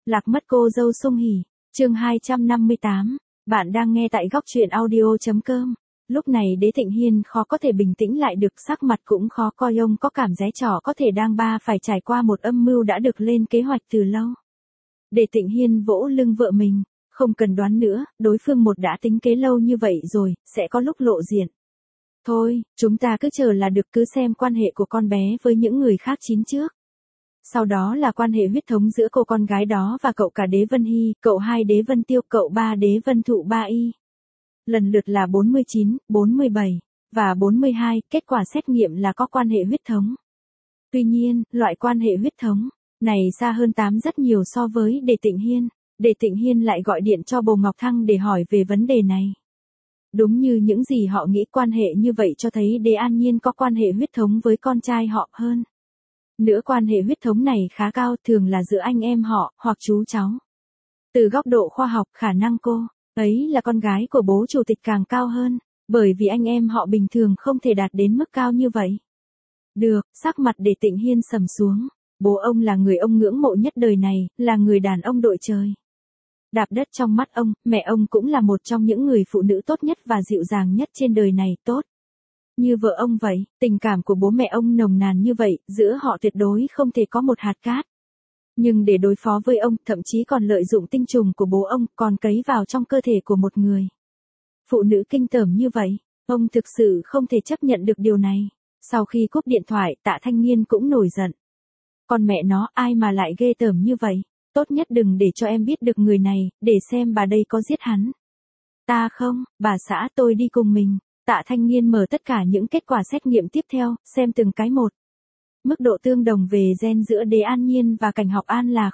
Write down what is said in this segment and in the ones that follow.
Lạc mất cô dâu Sung Hỉ, chương 258, bạn đang nghe tại góc truyện audio.com. Lúc này Đế Thịnh Hiên khó có thể bình tĩnh lại được, sắc mặt cũng khó coi, ông có cảm giác trò có thể đang phải trải qua một âm mưu đã được lên kế hoạch từ lâu. Đế Thịnh Hiên vỗ lưng vợ mình, không cần đoán nữa, đối phương một đã tính kế lâu như vậy rồi, sẽ có lúc lộ diện. Thôi, chúng ta cứ chờ là được, cứ xem quan hệ của con bé với những người khác chín trước. Sau đó là quan hệ huyết thống giữa cô con gái đó và cậu cả Đế Vân Hy, cậu hai Đế Vân Tiêu, cậu ba Đế Vân Thụ Ba Y. Lần lượt là 49, 47 và 42, kết quả xét nghiệm là có quan hệ huyết thống. Tuy nhiên, loại quan hệ huyết thống này xa hơn 8 rất nhiều so với Đế Thịnh Hiên. Đế Thịnh Hiên lại gọi điện cho Bồ Ngọc Thăng để hỏi về vấn đề này. Đúng như những gì họ nghĩ, quan hệ như vậy cho thấy Đế An Nhiên có quan hệ huyết thống với con trai họ hơn. Nữa quan hệ huyết thống này khá cao, thường là giữa anh em họ, hoặc chú cháu. Từ góc độ khoa học, khả năng cô ấy là con gái của bố chủ tịch càng cao hơn, bởi vì anh em họ bình thường không thể đạt đến mức cao như vậy. Được, sắc mặt Đế Thịnh Hiên sầm xuống, bố ông là người ông ngưỡng mộ nhất đời này, là người đàn ông đội trời. Đạp đất trong mắt ông, mẹ ông cũng là một trong những người phụ nữ tốt nhất và dịu dàng nhất trên đời này, tốt như vợ ông vậy. Tình cảm của bố mẹ ông nồng nàn như vậy, giữa họ tuyệt đối không thể có một hạt cát. Nhưng để đối phó với ông, thậm chí còn lợi dụng tinh trùng của bố ông, còn cấy vào trong cơ thể của một người phụ nữ kinh tởm như vậy, ông thực sự không thể chấp nhận được điều này. Sau khi cúp điện thoại, Tạ Thanh Nghiên cũng nổi giận. Con mẹ nó, ai mà lại ghê tởm như vậy, tốt nhất đừng để cho em biết được người này, để xem bà đây có giết hắn. Ta không, bà xã, tôi đi cùng mình. Tạ Thanh Nghiên mở tất cả những kết quả xét nghiệm tiếp theo, xem từng cái một. Mức độ tương đồng về gen giữa Đế An Nhiên và Cảnh Học An là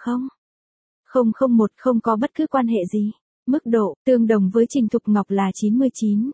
0,001, không có bất cứ quan hệ gì. Mức độ tương đồng với Trình Thục Ngọc là 99,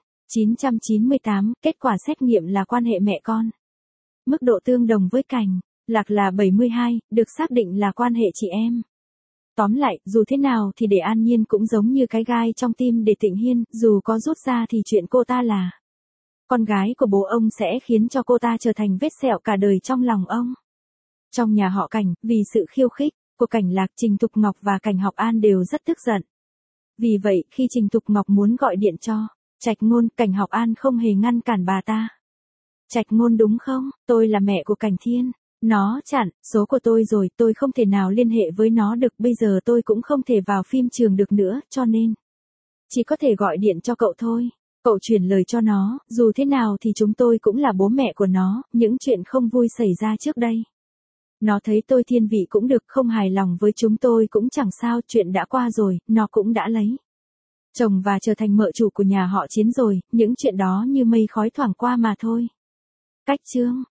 998, kết quả xét nghiệm là quan hệ mẹ con. Mức độ tương đồng với Cảnh Lạc là 72, được xác định là quan hệ chị em. Tóm lại, dù thế nào thì Đế An Nhiên cũng giống như cái gai trong tim Đế Thịnh Hiên, dù có rút ra thì chuyện cô ta là con gái của bố ông sẽ khiến cho cô ta trở thành vết sẹo cả đời trong lòng ông. Trong nhà họ Cảnh, vì sự khiêu khích của Cảnh Lạc, Trình Thục Ngọc và Cảnh Học An đều rất tức giận. Vì vậy, khi Trình Thục Ngọc muốn gọi điện cho Trạch Ngôn, Cảnh Học An không hề ngăn cản bà ta. Trạch Ngôn đúng không? Tôi là mẹ của Cảnh Thiên. Nó chặn số của tôi rồi, tôi không thể nào liên hệ với nó được, bây giờ tôi cũng không thể vào phim trường được nữa, cho nên chỉ có thể gọi điện cho cậu thôi. Cậu truyền lời cho nó, dù thế nào thì chúng tôi cũng là bố mẹ của nó, những chuyện không vui xảy ra trước đây. Nó thấy tôi thiên vị cũng được, không hài lòng với chúng tôi cũng chẳng sao, chuyện đã qua rồi, nó cũng đã lấy chồng và trở thành mợ chủ của nhà họ Chiến rồi, những chuyện đó như mây khói thoảng qua mà thôi. Cách chương